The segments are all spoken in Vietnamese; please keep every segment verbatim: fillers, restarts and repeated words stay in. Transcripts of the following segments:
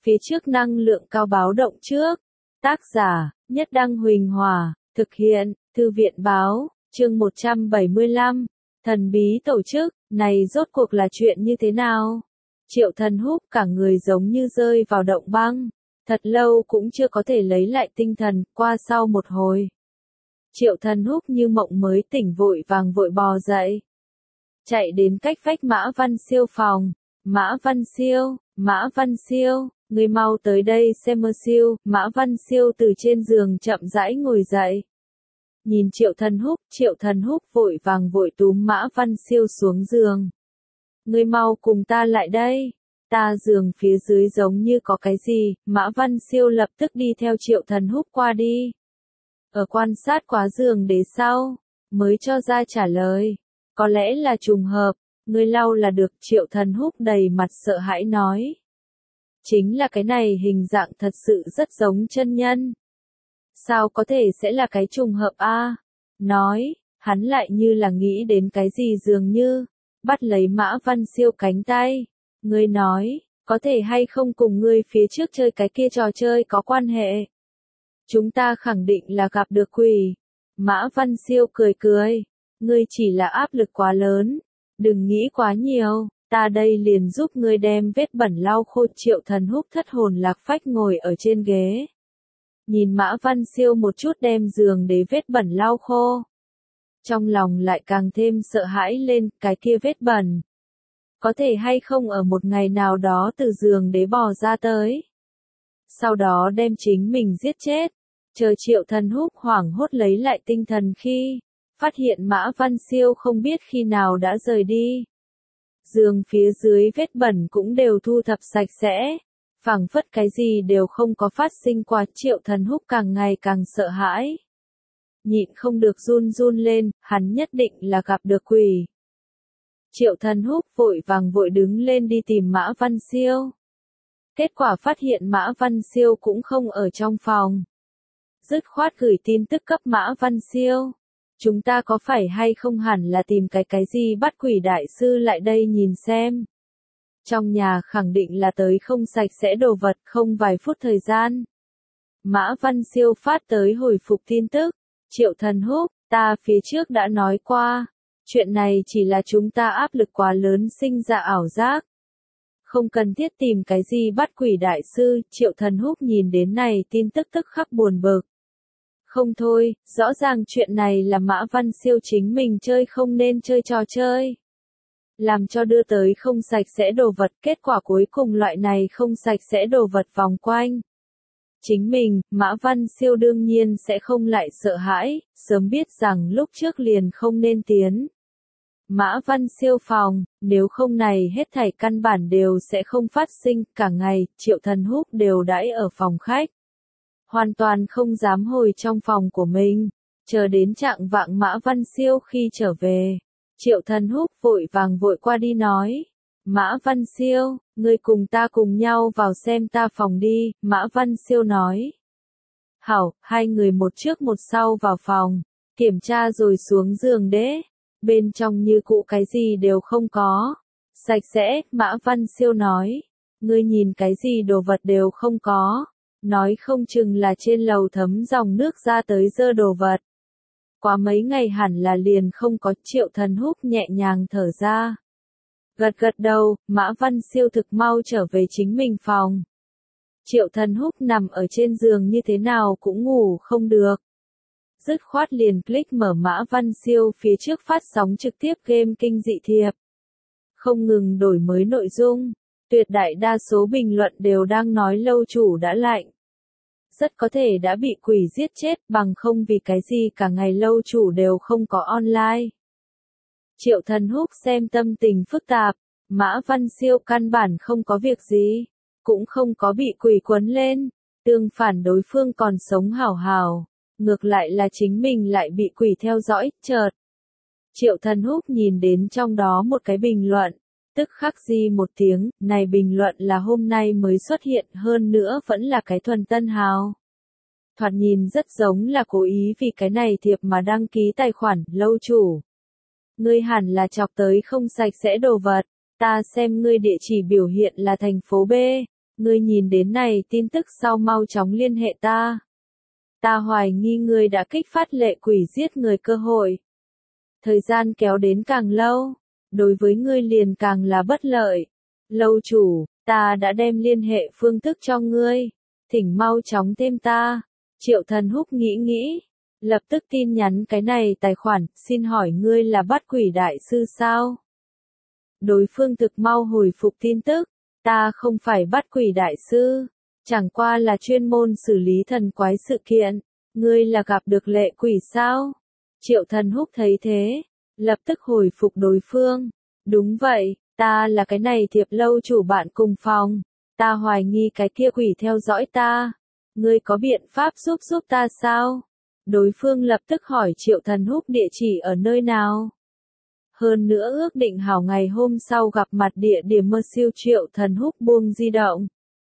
phía trước năng lượng cao báo động trước. Tác giả, Nhất Đăng Huỳnh Hòa, thực hiện, Thư viện Báo, chương một trăm bảy mươi lăm, thần bí tổ chức, này rốt cuộc là chuyện như thế nào? Triệu Thần Húc cả người giống như rơi vào động băng, thật lâu cũng chưa có thể lấy lại tinh thần, qua sau một hồi. Triệu Thần Húc như mộng mới tỉnh vội vàng vội bò dậy. Chạy đến cách vách Mã Văn Siêu phòng. Mã Văn Siêu, Mã Văn Siêu, người mau tới đây xem mơ siêu. Mã Văn Siêu từ trên giường chậm rãi ngồi dậy. Nhìn Triệu Thần Húc, Triệu Thần Húc vội vàng vội túm Mã Văn Siêu xuống giường. Người mau cùng ta lại đây. Ta giường phía dưới giống như có cái gì. Mã Văn Siêu lập tức đi theo Triệu Thần Húc qua đi. Ở quan sát quá giường đế sau, mới cho ra trả lời. Có lẽ là trùng hợp, ngươi lau là được. Triệu Thần Húc đầy mặt sợ hãi nói. Chính là cái này hình dạng thật sự rất giống chân nhân. Sao có thể sẽ là cái trùng hợp a? Nói, hắn lại như là nghĩ đến cái gì dường như, bắt lấy Mã Văn Siêu cánh tay. Ngươi nói, có thể hay không cùng ngươi phía trước chơi cái kia trò chơi có quan hệ? Chúng ta khẳng định là gặp được quỷ. Mã Văn Siêu cười cười. Ngươi chỉ là áp lực quá lớn. Đừng nghĩ quá nhiều. Ta đây liền giúp ngươi đem vết bẩn lau khô. Triệu Thần Húc thất hồn lạc phách ngồi ở trên ghế. Nhìn Mã Văn Siêu một chút đem giường đế vết bẩn lau khô. Trong lòng lại càng thêm sợ hãi lên. Cái kia vết bẩn. Có thể hay không ở một ngày nào đó từ giường đế bò ra tới. Sau đó đem chính mình giết chết. Chờ Triệu Thần Húc hoảng hốt lấy lại tinh thần khi phát hiện Mã Văn Siêu không biết khi nào đã rời đi. Giường phía dưới vết bẩn cũng đều thu thập sạch sẽ, phảng phất cái gì đều không có phát sinh qua. Triệu Thần Húc càng ngày càng sợ hãi. Nhịn không được run run lên, hắn nhất định là gặp được quỷ. Triệu Thần Húc vội vàng vội đứng lên đi tìm Mã Văn Siêu. Kết quả phát hiện Mã Văn Siêu cũng không ở trong phòng. Dứt khoát gửi tin tức cấp Mã Văn Siêu. Chúng ta có phải hay không hẳn là tìm cái cái gì bắt quỷ đại sư lại đây nhìn xem. Trong nhà khẳng định là tới không sạch sẽ đồ vật, không vài phút thời gian. Mã Văn Siêu phát tới hồi phục tin tức. Triệu Thần Húc, ta phía trước đã nói qua. Chuyện này chỉ là chúng ta áp lực quá lớn sinh ra ảo giác. Không cần thiết tìm cái gì bắt quỷ đại sư. Triệu Thần Húc nhìn đến này tin tức tức khắc buồn bực. Không thôi, rõ ràng chuyện này là Mã Văn Siêu chính mình chơi không nên chơi trò chơi. Làm cho đưa tới không sạch sẽ đồ vật, kết quả cuối cùng loại này không sạch sẽ đồ vật vòng quanh. Chính mình, Mã Văn Siêu đương nhiên sẽ không lại sợ hãi, sớm biết rằng lúc trước liền không nên tiến. Mã Văn Siêu phòng, nếu không này hết thảy căn bản đều sẽ không phát sinh. Cả ngày, Triệu Thần Húc đều đãi ở phòng khách. Hoàn toàn không dám hồi trong phòng của mình, chờ đến trạng vạng Mã Văn Siêu khi trở về. Triệu Thần Húc vội vàng vội qua đi nói. Mã Văn Siêu, ngươi cùng ta cùng nhau vào xem ta phòng đi. Mã Văn Siêu nói. Hảo, hai người một trước một sau vào phòng, kiểm tra rồi xuống giường đế. Bên trong như cũ cái gì đều không có. Sạch sẽ, Mã Văn Siêu nói. Ngươi nhìn cái gì đồ vật đều không có. Nói không chừng là trên lầu thấm dòng nước ra tới dơ đồ vật. Quá mấy ngày hẳn là liền không có. Triệu Thần Húc nhẹ nhàng thở ra. Gật gật đầu, Mã Văn Siêu thực mau trở về chính mình phòng. Triệu Thần Húc nằm ở trên giường như thế nào cũng ngủ không được. Dứt khoát liền click mở Mã Văn Siêu phía trước phát sóng trực tiếp game kinh dị thiệp. Không ngừng đổi mới nội dung. Tuyệt đại đa số bình luận đều đang nói lâu chủ đã lạnh. Rất có thể đã bị quỷ giết chết, bằng không vì cái gì cả ngày lâu chủ đều không có online. Triệu Thần Húc xem tâm tình phức tạp. Mã Văn Siêu căn bản không có việc gì. Cũng không có bị quỷ quấn lên. Tương phản đối phương còn sống hảo hảo. Ngược lại là chính mình lại bị quỷ theo dõi, chợt. Triệu Thần Húc nhìn đến trong đó một cái bình luận. Tức khắc di một tiếng, này bình luận là hôm nay mới xuất hiện, hơn nữa vẫn là cái thuần tân hào. Thoạt nhìn rất giống là cố ý vì cái này thiệp mà đăng ký tài khoản, lâu chủ. Ngươi hẳn là chọc tới không sạch sẽ đồ vật, ta xem ngươi địa chỉ biểu hiện là thành phố B. Ngươi nhìn đến này tin tức sau mau chóng liên hệ ta. Ta hoài nghi ngươi đã kích phát lệ quỷ giết người cơ hội. Thời gian kéo đến càng lâu, đối với ngươi liền càng là bất lợi. Lâu chủ, ta đã đem liên hệ phương thức cho ngươi, thỉnh mau chóng thêm ta. Triệu Thần Húc nghĩ nghĩ, lập tức tin nhắn cái này tài khoản, xin hỏi ngươi là Bắt Quỷ Đại Sư sao? Đối phương thực mau hồi phục tin tức, ta không phải Bắt Quỷ Đại Sư, chẳng qua là chuyên môn xử lý thần quái sự kiện, ngươi là gặp được lệ quỷ sao? Triệu Thần Húc thấy thế, lập tức hồi phục đối phương, đúng vậy, ta là cái này thiệp lâu chủ bạn cùng phòng, ta hoài nghi cái kia quỷ theo dõi ta, ngươi có biện pháp giúp giúp ta sao? Đối phương lập tức hỏi Triệu Thần Húc địa chỉ ở nơi nào. Hơn nữa ước định hảo ngày hôm sau gặp mặt địa điểm mơ siêu. Triệu Thần Húc buông di động.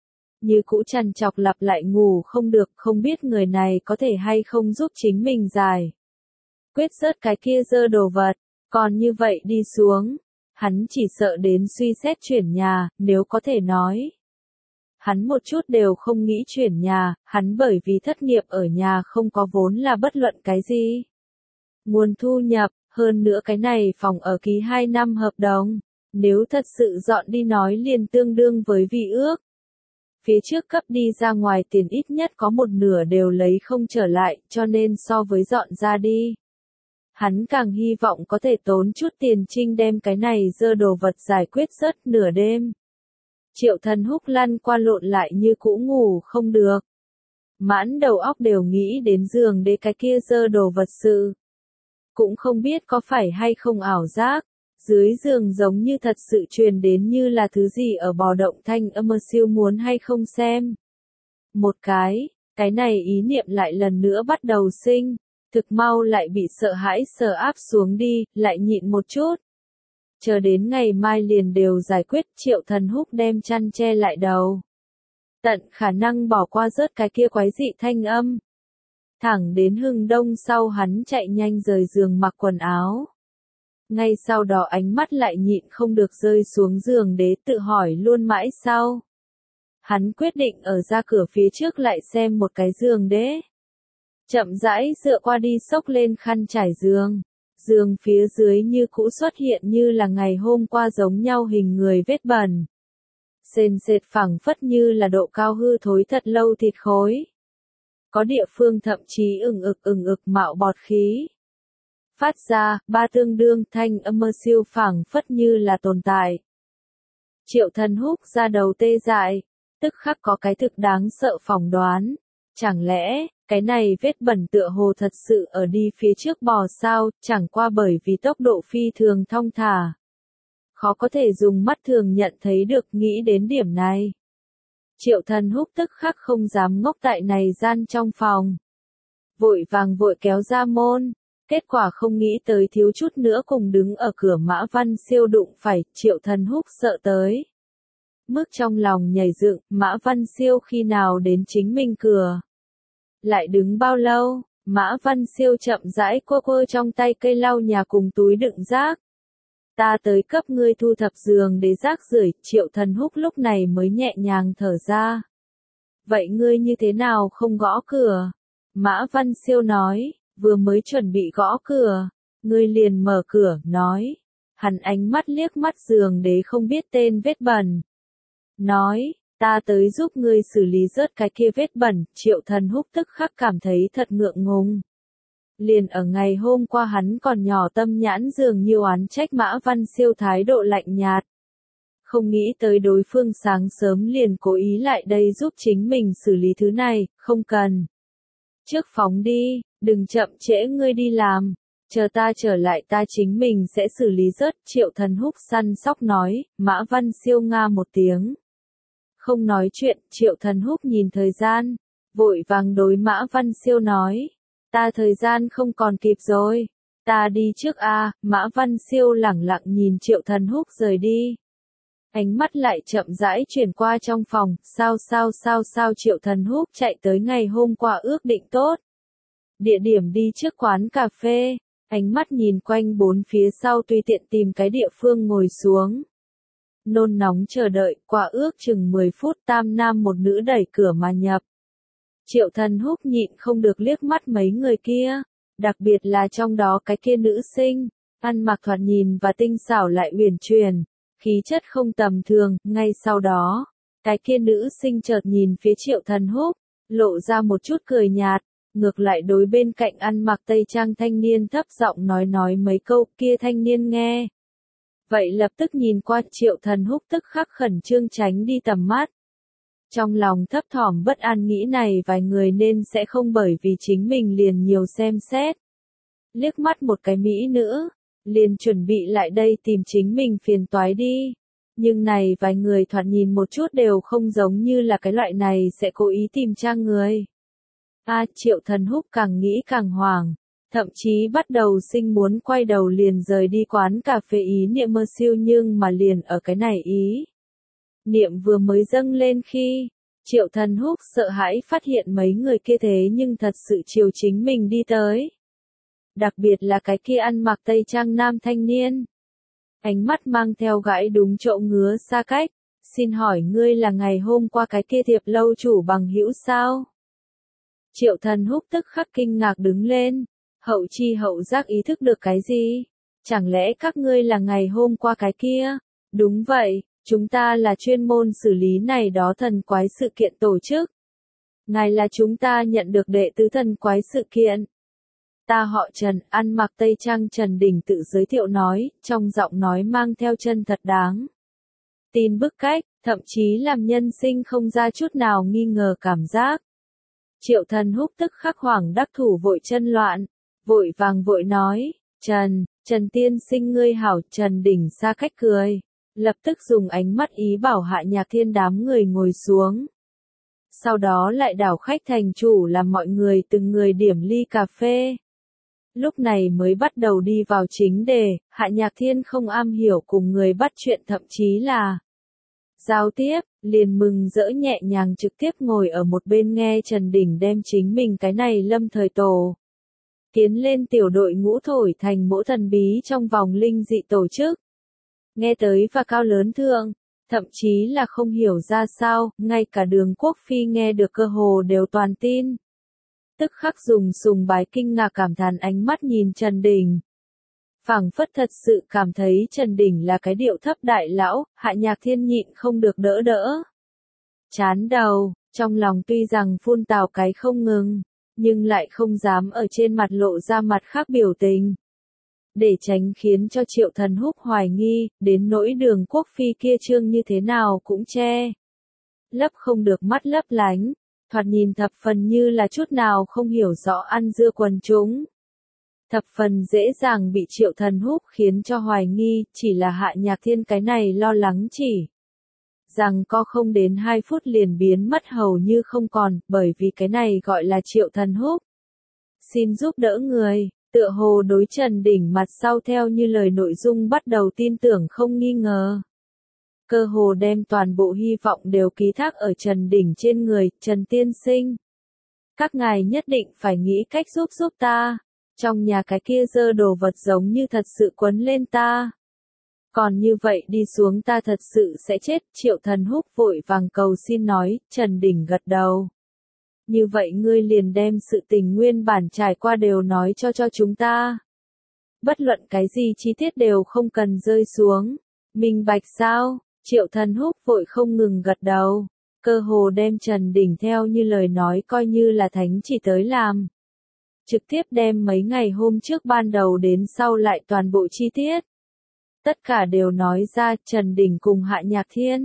Như cũ trằn trọc lặp lại ngủ không được, không biết người này có thể hay không giúp chính mình giải quyết rớt cái kia dơ đồ vật, còn như vậy đi xuống, hắn chỉ sợ đến suy xét chuyển nhà, nếu có thể nói. Hắn một chút đều không nghĩ chuyển nhà, hắn bởi vì thất nghiệp ở nhà không có vốn là bất luận cái gì. Nguồn thu nhập, hơn nữa cái này phòng ở ký hai năm hợp đồng, nếu thật sự dọn đi nói liền tương đương với vi ước. Phía trước cấp đi ra ngoài tiền ít nhất có một nửa đều lấy không trở lại, cho nên so với dọn ra đi. Hắn càng hy vọng có thể tốn chút tiền trinh đem cái này dơ đồ vật giải quyết rớt nửa đêm. Triệu Thần Húc lăn qua lộn lại như cũ ngủ không được. Mãn đầu óc đều nghĩ đến giường để cái kia dơ đồ vật sự. Cũng không biết có phải hay không ảo giác, dưới giường giống như thật sự truyền đến như là thứ gì ở bò động thanh âm siêu muốn hay không xem. Một cái, cái này ý niệm lại lần nữa bắt đầu sinh, thực mau lại bị sợ hãi sờ áp xuống đi, lại nhịn một chút. Chờ đến ngày mai liền đều giải quyết. Triệu Thần Húc đem chăn che lại đầu. Tận khả năng bỏ qua rớt cái kia quái dị thanh âm. Thẳng đến hừng đông sau hắn chạy nhanh rời giường mặc quần áo. Ngay sau đó ánh mắt lại nhịn không được rơi xuống giường đế tự hỏi luôn mãi sau. Hắn quyết định ở ra cửa phía trước lại xem một cái giường đế. Chậm rãi dựa qua đi xốc lên khăn trải giường. Giường phía dưới như cũ xuất hiện như là ngày hôm qua giống nhau hình người vết bẩn. Sền sệt phẳng phất như là độ cao hư thối thật lâu thịt khối. Có địa phương thậm chí ừng ực ừng ực mạo bọt khí. Phát ra, ba tương đương thanh âm mơ siêu phẳng phất như là tồn tại. Triệu Thần Húc ra đầu tê dại, tức khắc có cái thực đáng sợ phỏng đoán. Chẳng lẽ, cái này vết bẩn tựa hồ thật sự ở đi phía trước bò sao, chẳng qua bởi vì tốc độ phi thường thong thả. Khó có thể dùng mắt thường nhận thấy được, nghĩ đến điểm này. Triệu Thần Húc tức khắc không dám ngốc tại này gian trong phòng. Vội vàng vội kéo ra môn, kết quả không nghĩ tới thiếu chút nữa cùng đứng ở cửa Mã Văn Siêu đụng phải. Triệu Thần Húc sợ tới mức trong lòng nhảy dựng, Mã Văn Siêu khi nào đến chính mình cửa. Lại đứng bao lâu, Mã Văn Siêu chậm rãi quơ quơ trong tay cây lau nhà cùng túi đựng rác. Ta tới cấp ngươi thu thập giường để rác rưởi. Triệu Thần Húc lúc này mới nhẹ nhàng thở ra. Vậy ngươi như thế nào không gõ cửa? Mã Văn Siêu nói, vừa mới chuẩn bị gõ cửa, ngươi liền mở cửa, nói. Hắn ánh mắt liếc mắt giường đế không biết tên vết bẩn. Nói, ta tới giúp ngươi xử lý rớt cái kia vết bẩn. Triệu Thần Húc tức khắc cảm thấy thật ngượng ngùng. Liền ở ngày hôm qua hắn còn nhỏ tâm nhãn dường như oán trách Mã Văn Siêu thái độ lạnh nhạt. Không nghĩ tới đối phương sáng sớm liền cố ý lại đây giúp chính mình xử lý thứ này, không cần. Trước phóng đi, đừng chậm trễ ngươi đi làm, chờ ta trở lại ta chính mình sẽ xử lý rớt. Triệu Thần Húc săn sóc nói. Mã Văn Siêu nga một tiếng. Không nói chuyện. Triệu Thần Húc nhìn thời gian, vội vàng đối Mã Văn Siêu nói. Ta thời gian không còn kịp rồi, ta đi trước a. À. Mã Văn Siêu lẳng lặng nhìn Triệu Thần Húc rời đi. Ánh mắt lại chậm rãi chuyển qua trong phòng, sao sao sao sao. Triệu Thần Húc chạy tới ngày hôm qua ước định tốt. Địa điểm đi trước quán cà phê, ánh mắt nhìn quanh bốn phía sau tùy tiện tìm cái địa phương ngồi xuống. nôn nóng chờ đợi, qua ước chừng mười phút tam nam một nữ đẩy cửa mà nhập. Triệu Thần Húc nhịn không được liếc mắt mấy người kia, đặc biệt là trong đó cái kia nữ sinh, ăn mặc thoạt nhìn và tinh xảo lại uyển chuyển, khí chất không tầm thường. Ngay sau đó, cái kia nữ sinh chợt nhìn phía Triệu Thần Húc, lộ ra một chút cười nhạt, ngược lại đối bên cạnh ăn mặc tây trang thanh niên thấp giọng nói nói mấy câu. Kia thanh niên nghe vậy lập tức nhìn qua Triệu Thần Húc, tức khắc khẩn trương tránh đi tầm mắt. Trong lòng thấp thỏm bất an nghĩ này vài người nên sẽ không bởi vì chính mình liền nhiều xem xét. Liếc mắt một cái mỹ nữ, liền chuẩn bị lại đây tìm chính mình phiền toái đi. Nhưng này vài người thoạt nhìn một chút đều không giống như là cái loại này sẽ cố ý tìm tra người. A à, Triệu Thần Húc càng nghĩ càng hoảng, thậm chí bắt đầu sinh muốn quay đầu liền rời đi quán cà phê ý niệm mơ siêu, nhưng mà liền ở cái này ý niệm vừa mới dâng lên khi, Triệu Thần Húc sợ hãi phát hiện mấy người kia thế nhưng thật sự chiều chính mình đi tới. Đặc biệt là cái kia ăn mặc tây trang nam thanh niên. Ánh mắt mang theo gãi đúng chỗ ngứa xa cách, xin hỏi ngươi là ngày hôm qua cái kia thiệp lâu chủ bằng hữu sao? Triệu Thần Húc tức khắc kinh ngạc đứng lên, hậu chi hậu giác ý thức được cái gì? Chẳng lẽ các ngươi là ngày hôm qua cái kia? Đúng vậy, chúng ta là chuyên môn xử lý này đó thần quái sự kiện tổ chức. Ngài là chúng ta nhận được đệ tứ thần quái sự kiện. Ta họ Trần, ăn mặc tây trang. Trần Đình tự giới thiệu nói, trong giọng nói mang theo chân thật đáng tin bức cách, thậm chí làm nhân sinh không ra chút nào nghi ngờ cảm giác. Triệu Thần Húc tức khắc hoảng đắc thủ vội chân loạn, vội vàng vội nói, Trần, Trần tiên sinh ngươi hảo. Trần Đình xa cách cười, lập tức dùng ánh mắt ý bảo Hạ Nhạc Thiên đám người ngồi xuống. Sau đó lại đảo khách thành chủ làm mọi người từng người điểm ly cà phê. Lúc này mới bắt đầu đi vào chính đề. Hạ Nhạc Thiên không am hiểu cùng người bắt chuyện, thậm chí là giao tiếp, liền mừng rỡ nhẹ nhàng trực tiếp ngồi ở một bên nghe Trần Đình đem chính mình cái này lâm thời tổ tiến lên tiểu đội ngũ thổi thành mỗ thần bí trong vòng linh dị tổ chức. Nghe tới và cao lớn thượng, thậm chí là không hiểu ra sao, ngay cả Đường Quốc Phi nghe được cơ hồ đều toàn tin. Tức khắc dùng sùng bái kinh ngạc cảm thán ánh mắt nhìn Trần Đình. Phảng phất thật sự cảm thấy Trần Đình là cái điệu thấp đại lão. Hạ Nhạc Thiên nhịn không được đỡ đỡ chán đầu, trong lòng tuy rằng phun tào cái không ngừng, nhưng lại không dám ở trên mặt lộ ra mặt khác biểu tình. Để tránh khiến cho Triệu Thần Húc hoài nghi, đến nỗi Đường Quốc Phi kia trương như thế nào cũng che lấp không được mắt lấp lánh, thoạt nhìn thập phần như là chút nào không hiểu rõ ăn dưa quần chúng. Thập phần dễ dàng bị Triệu Thần Húc khiến cho hoài nghi, chỉ là Hạ Nhạc Thiên cái này lo lắng chỉ rằng có không đến hai phút liền biến mất hầu như không còn, bởi vì cái này gọi là Triệu Thần Húc xin giúp đỡ người, tựa hồ đối Trần Đình mặt sau theo như lời nội dung bắt đầu tin tưởng không nghi ngờ. Cơ hồ đem toàn bộ hy vọng đều ký thác ở Trần Đình trên người. Trần tiên sinh, các ngài nhất định phải nghĩ cách giúp giúp ta. Trong nhà cái kia dơ đồ vật giống như thật sự quấn lên ta. Còn như vậy đi xuống ta thật sự sẽ chết. Triệu Thần Húc vội vàng cầu xin nói. Trần Đình gật đầu. Như vậy ngươi liền đem sự tình nguyên bản trải qua đều nói cho cho chúng ta. Bất luận cái gì chi tiết đều không cần rơi xuống. Minh bạch sao? Triệu Thần Húc vội không ngừng gật đầu. Cơ hồ đem Trần Đình theo như lời nói coi như là thánh chỉ tới làm. Trực tiếp đem mấy ngày hôm trước ban đầu đến sau lại toàn bộ chi tiết. Tất cả đều nói ra. Trần Đình cùng Hạ Nhạc Thiên,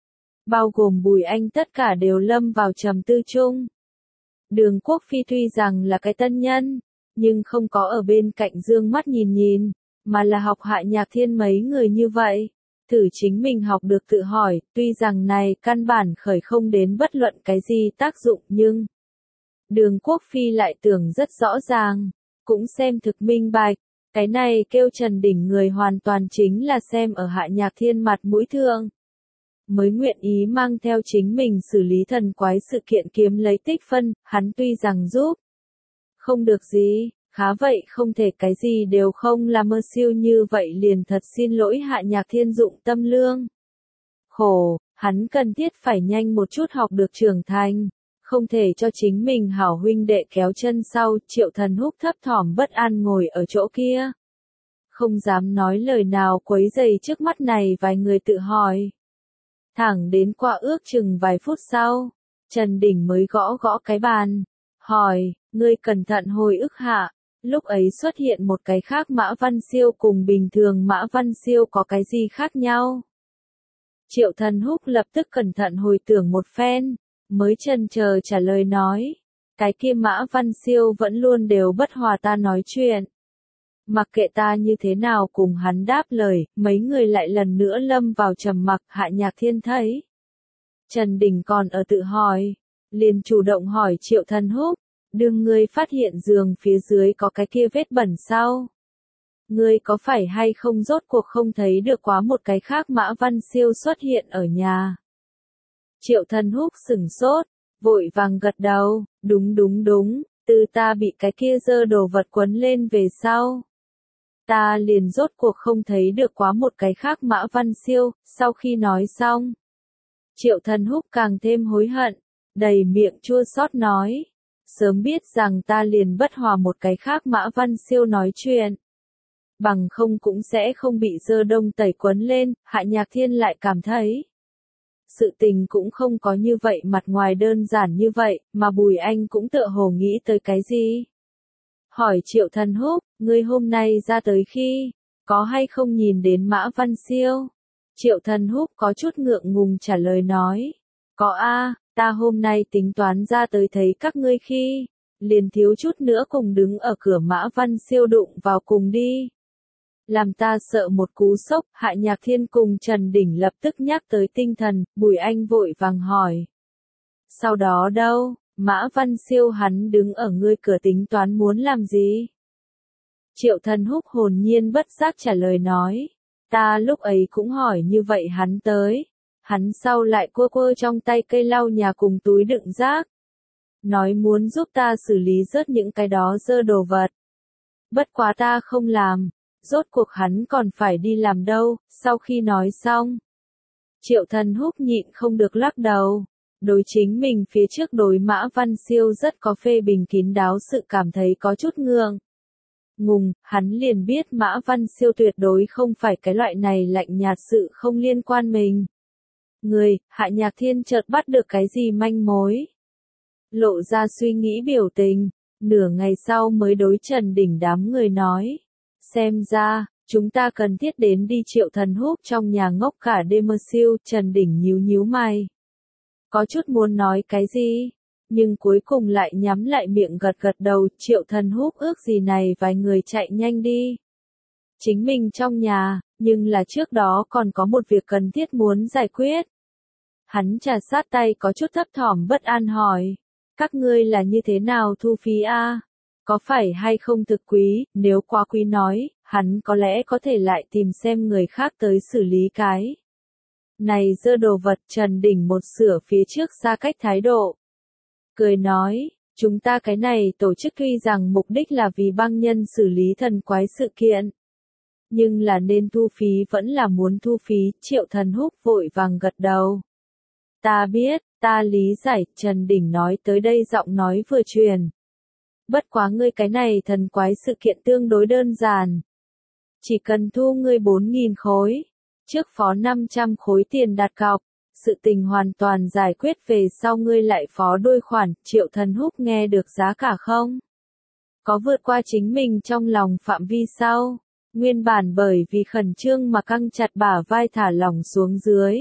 bao gồm Bùi Anh, tất cả đều lâm vào trầm tư chung. Đường Quốc Phi tuy rằng là cái tân nhân, nhưng không có ở bên cạnh dương mắt nhìn nhìn, mà là học Hạ Nhạc Thiên mấy người như vậy. Thử chính mình học được tự hỏi, tuy rằng này căn bản khởi không đến bất luận cái gì tác dụng, nhưng Đường Quốc Phi lại tưởng rất rõ ràng, cũng xem thực minh bạch. Cái này kêu Trần Đình người hoàn toàn chính là xem ở Hạ Nhạc Thiên mặt mũi thượng, mới nguyện ý mang theo chính mình xử lý thần quái sự kiện kiếm lấy tích phân. Hắn tuy rằng giúp không được gì, khá vậy không thể cái gì đều không là mơ siêu như vậy liền thật xin lỗi Hạ Nhạc Thiên dụng tâm lương. khổ, hắn cần thiết phải nhanh một chút học được trưởng thành, không thể cho chính mình hảo huynh đệ kéo chân sau. Triệu Thần Húc thấp thỏm bất an ngồi ở chỗ kia, không dám nói lời nào quấy rầy trước mắt này vài người tự hỏi. Thẳng đến qua ước chừng vài phút sau, Trần Đình mới gõ gõ cái bàn, hỏi, ngươi cẩn thận hồi ức hạ, lúc ấy xuất hiện một cái khác Mã Văn Siêu cùng bình thường Mã Văn Siêu có cái gì khác nhau? Triệu Thần Húc lập tức cẩn thận hồi tưởng một phen, mới chần chờ trả lời nói, cái kia Mã Văn Siêu vẫn luôn đều bất hòa ta nói chuyện. Mặc kệ ta như thế nào cùng hắn đáp lời, mấy người lại lần nữa lâm vào trầm mặc. Hạ Nhạc Thiên thấy Trần Đình còn ở tự hỏi, liền chủ động hỏi Triệu Thần Húc, đừng ngươi phát hiện giường phía dưới có cái kia vết bẩn sao? Ngươi có phải hay không rốt cuộc không thấy được quá một cái khác Mã Văn Siêu xuất hiện ở nhà? Triệu Thần Húc sửng sốt, vội vàng gật đầu, đúng đúng đúng, từ ta bị cái kia dơ đồ vật quấn lên về sau. Ta liền rốt cuộc không thấy được quá một cái khác Mã Văn Siêu. Sau khi nói xong, Triệu Thần Húc càng thêm hối hận, đầy miệng chua xót nói, sớm biết rằng ta liền bất hòa một cái khác Mã Văn Siêu nói chuyện, bằng không cũng sẽ không bị dơ đông tẩy quấn lên. Hạ Nhạc Thiên lại cảm thấy, sự tình cũng không có như vậy mặt ngoài đơn giản như vậy, mà Bùi Anh cũng tựa hồ nghĩ tới cái gì. Hỏi Triệu Thần Húc, ngươi hôm nay ra tới khi, có hay không nhìn đến Mã Văn Siêu? Triệu Thần Húc có chút ngượng ngùng trả lời nói, có a, ta hôm nay tính toán ra tới thấy các ngươi khi, liền thiếu chút nữa cùng đứng ở cửa Mã Văn Siêu đụng vào cùng đi. Làm ta sợ một cú sốc. Hạ Nhạc Thiên cùng Trần Đình lập tức nhắc tới tinh thần. Bùi Anh vội vàng hỏi, sau đó đâu? Mã Văn Siêu hắn đứng ở ngươi cửa tính toán muốn làm gì? Triệu Thần Húc hồn nhiên bất giác trả lời nói, ta lúc ấy cũng hỏi như vậy hắn tới, hắn sau lại quơ quơ trong tay cây lau nhà cùng túi đựng rác, nói muốn giúp ta xử lý rớt những cái đó dơ đồ vật. Bất quá ta không làm, rốt cuộc hắn còn phải đi làm đâu. Sau khi nói xong, Triệu Thần Húc nhịn không được lắc đầu. Đối chính mình phía trước đối Mã Văn Siêu rất có phê bình kín đáo sự cảm thấy có chút ngượng ngùng, hắn liền biết Mã Văn Siêu tuyệt đối không phải cái loại này lạnh nhạt sự không liên quan mình. Người, Hạ Nhạc Thiên chợt bắt được cái gì manh mối. Lộ ra suy nghĩ biểu tình, nửa ngày sau mới đối Trần Đình đám người nói, xem ra, chúng ta cần thiết đến đi. Triệu Thần Húc trong nhà ngốc cả đêm mơ siêu. Trần Đình nhíu nhíu mày, có chút muốn nói cái gì, nhưng cuối cùng lại nhắm lại miệng gật gật đầu. Triệu Thần Húc ước gì này vài người chạy nhanh đi. Chính mình trong nhà, nhưng là trước đó còn có một việc cần thiết muốn giải quyết. Hắn trà sát tay có chút thấp thỏm bất an hỏi, các ngươi là như thế nào thu phí a? Có phải hay không thực quý? Nếu quá quý nói, hắn có lẽ có thể lại tìm xem người khác tới xử lý cái này dơ đồ vật. Trần Đình một sửa phía trước xa cách thái độ, cười nói, chúng ta cái này tổ chức tuy rằng mục đích là vì băng nhân xử lý thần quái sự kiện, nhưng là nên thu phí vẫn là muốn thu phí. Triệu Thần Húc vội vàng gật đầu, ta biết, ta lý giải. Trần Đình nói tới đây giọng nói vừa truyền, bất quá ngươi cái này thần quái sự kiện tương đối đơn giản, chỉ cần thu ngươi bốn nghìn khối, trước phó năm trăm khối tiền đặt cọc, sự tình hoàn toàn giải quyết, về sau ngươi lại phó đôi khoản. Triệu Thần Húc nghe được giá cả không có vượt qua chính mình trong lòng phạm vi sau, nguyên bản bởi vì khẩn trương mà căng chặt bả vai thả lỏng xuống dưới,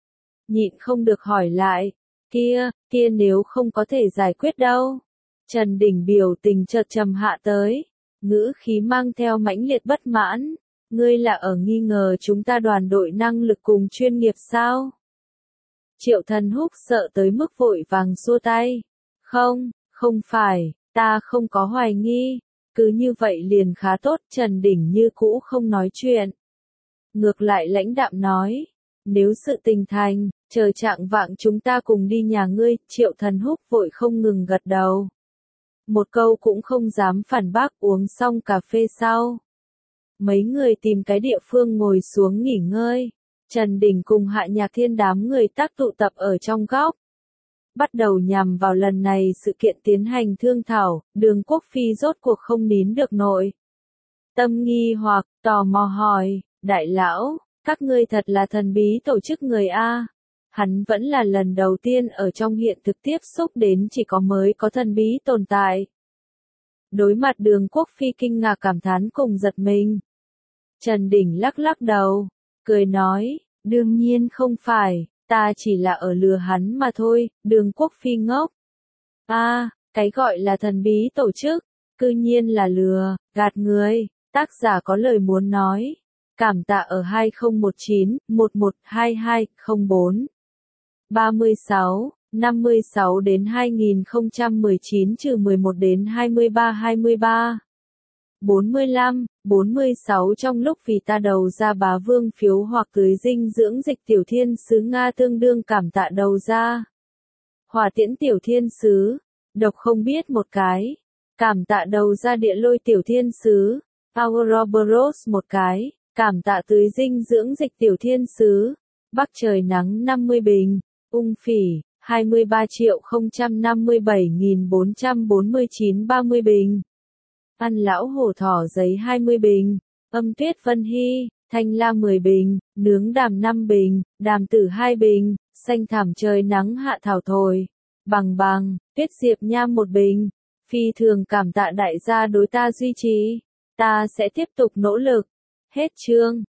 nhịn không được hỏi lại, kia, kia nếu không có thể giải quyết đâu? Trần Đình biểu tình chợt trầm hạ tới, ngữ khí mang theo mãnh liệt bất mãn, ngươi là ở nghi ngờ chúng ta đoàn đội năng lực cùng chuyên nghiệp sao? Triệu Thần Húc sợ tới mức vội vàng xua tay, không, không phải, ta không có hoài nghi, cứ như vậy liền khá tốt. Trần Đình như cũ không nói chuyện, ngược lại lãnh đạm nói, nếu sự tình thành, chờ trạng vạng chúng ta cùng đi nhà ngươi. Triệu Thần Húc vội không ngừng gật đầu, một câu cũng không dám phản bác. Uống xong cà phê sau, mấy người tìm cái địa phương ngồi xuống nghỉ ngơi. Trần Đình cùng Hạ Nhạc Thiên đám người tác tụ tập ở trong góc. Bắt đầu nhằm vào lần này sự kiện tiến hành thương thảo, Đường Quốc Phi rốt cuộc không nín được nội. Tâm nghi hoặc, tò mò hỏi, đại lão, các ngươi thật là thần bí tổ chức người A. Hắn vẫn là lần đầu tiên ở trong hiện thực tiếp xúc đến chỉ có mới có thần bí tồn tại. Đối mặt Đường Quốc Phi kinh ngạc cảm thán cùng giật mình. Trần Đình lắc lắc đầu, cười nói, đương nhiên không phải, ta chỉ là ở lừa hắn mà thôi. Đường Quốc Phi ngốc. A, cái gọi là thần bí tổ chức, cư nhiên là lừa, gạt người. Tác giả có lời muốn nói. Cảm tạ ở hai không một chín, một một hai hai, không bốn. ba mươi sáu, năm mươi sáu đến hai nghìn không trăm mười chín trừ mười một đến hai mươi ba hai mươi ba. bốn mươi lăm, bốn mươi sáu trong lúc vì ta đầu ra bá vương phiếu hoặc tưới dinh dưỡng dịch tiểu thiên sứ Nga tương đương cảm tạ đầu ra. Hỏa tiễn tiểu thiên sứ, độc không biết một cái. Cảm tạ đầu ra địa lôi tiểu thiên sứ, Ouroboros một cái. Cảm tạ tưới dinh dưỡng dịch tiểu thiên sứ, Bắc trời nắng năm mươi bình, ung phỉ, hai mươi ba triệu không trăm năm mươi bảy nghìn bốn trăm bốn mươi chín ba mươi bình. Ăn lão hổ thỏ giấy hai mươi bình, âm tuyết vân hy, thanh la mười bình, nướng đàm năm bình, đàm tử hai bình, xanh thảm trời nắng hạ thảo thồi, bằng bằng, tuyết diệp nham một bình. Phi thường cảm tạ đại gia đối ta duy trì, ta sẽ tiếp tục nỗ lực. Hết chương.